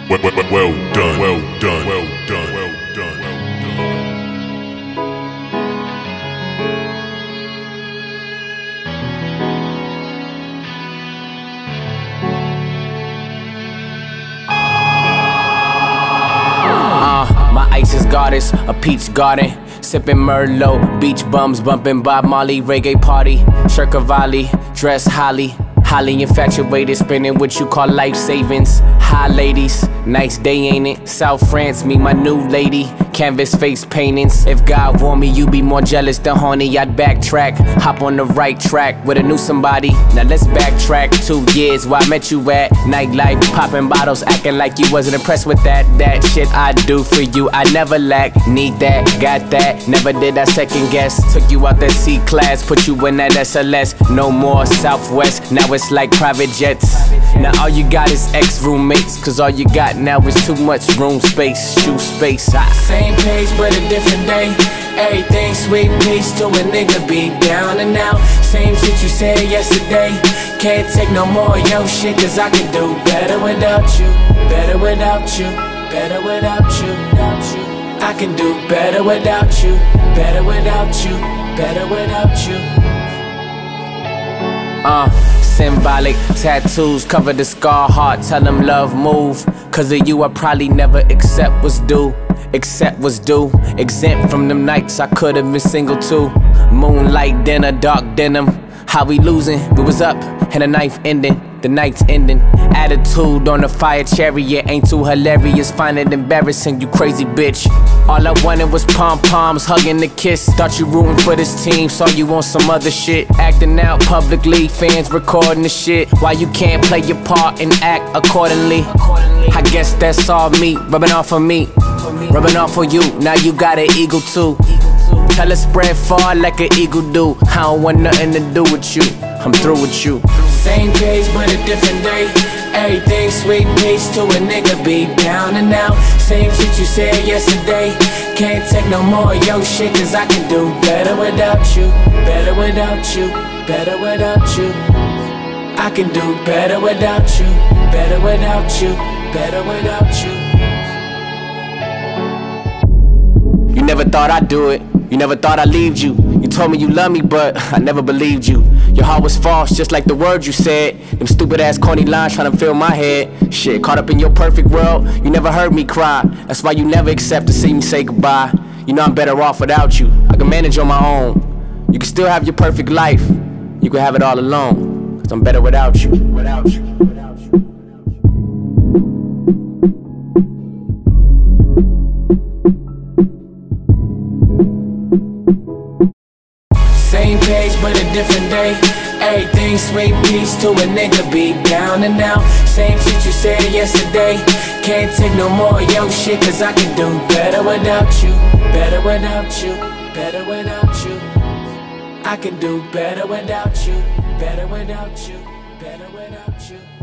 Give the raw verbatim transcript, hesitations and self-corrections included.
Well, well, well, well done, well done, well done, well done, well done. Uh, my ice is goddess, a peach garden. Sipping Merlot, beach bums bumping Bob Marley, reggae party. Shirt Cavalli, dress Holly. Highly infatuated, spending what you call life savings. Hi ladies, nice day ain't it? South France, meet my new lady. Canvas face paintings. If God want me, you be more jealous than horny. I'd backtrack, hop on the right track with a new somebody. Now let's backtrack two years where I met you at nightlife, popping bottles, acting like you wasn't impressed with that. That shit I do for you, I never lack. Need that, got that, never did I second guess. Took you out that C class, put you in that S L S. No more Southwest, now it's like private jets. Now all you got is ex-roommates, cause all you got now is too much room space, shoe space. ah. Same page but a different day. Everything sweet peace to a nigga be down and out. Same shit you said yesterday. Can't take no more of your shit, cause I can do better without you. Better without you. Better without you. Without you. I can do better without you. Better without you. Better without you. Uh, symbolic tattoos cover the scar heart. Tell them love move. Cause of you I probably never accept what's due. Accept what's due. Exempt from them nights I could've been single too. Moonlight dinner, dark denim. How we losing? We was up and the knife ending. The night's ending. Attitude on the fire chariot ain't too hilarious. Find it embarrassing, you crazy bitch. All I wanted was pom-poms, hugging the kiss. Thought you rooting for this team, saw you on some other shit. Acting out publicly, fans recording the shit. Why you can't play your part and act accordingly? I guess that's all me, rubbing off on me. Rubbing off on you, now you got an eagle too. Tell her spread far like an eagle do. I don't want nothing to do with you, I'm through with you. Same page but a different day. Everything sweet peace to a nigga be down and out. Same shit you said yesterday. Can't take no more of your shit, cause I can do better without you. Better without you. Better without you. I can do better without you. Better without you. Better without you. You never thought I'd do it. You never thought I'd leave you. You told me you love me, but I never believed you. Your heart was false, just like the words you said. Them stupid ass corny lines trying to fill my head. Shit, caught up in your perfect world. You never heard me cry. That's why you never accept to see me say goodbye. You know I'm better off without you. I can manage on my own. You can still have your perfect life. You can have it all alone. Cause I'm better without you. Without you. Without you. Same page but a different day. Everything sweet peace to a nigga be down and out. Same shit you said yesterday. Can't take no more of your shit, cause I can do better without you. Better without you. Better without you. I can do better without you. Better without you. Better without you.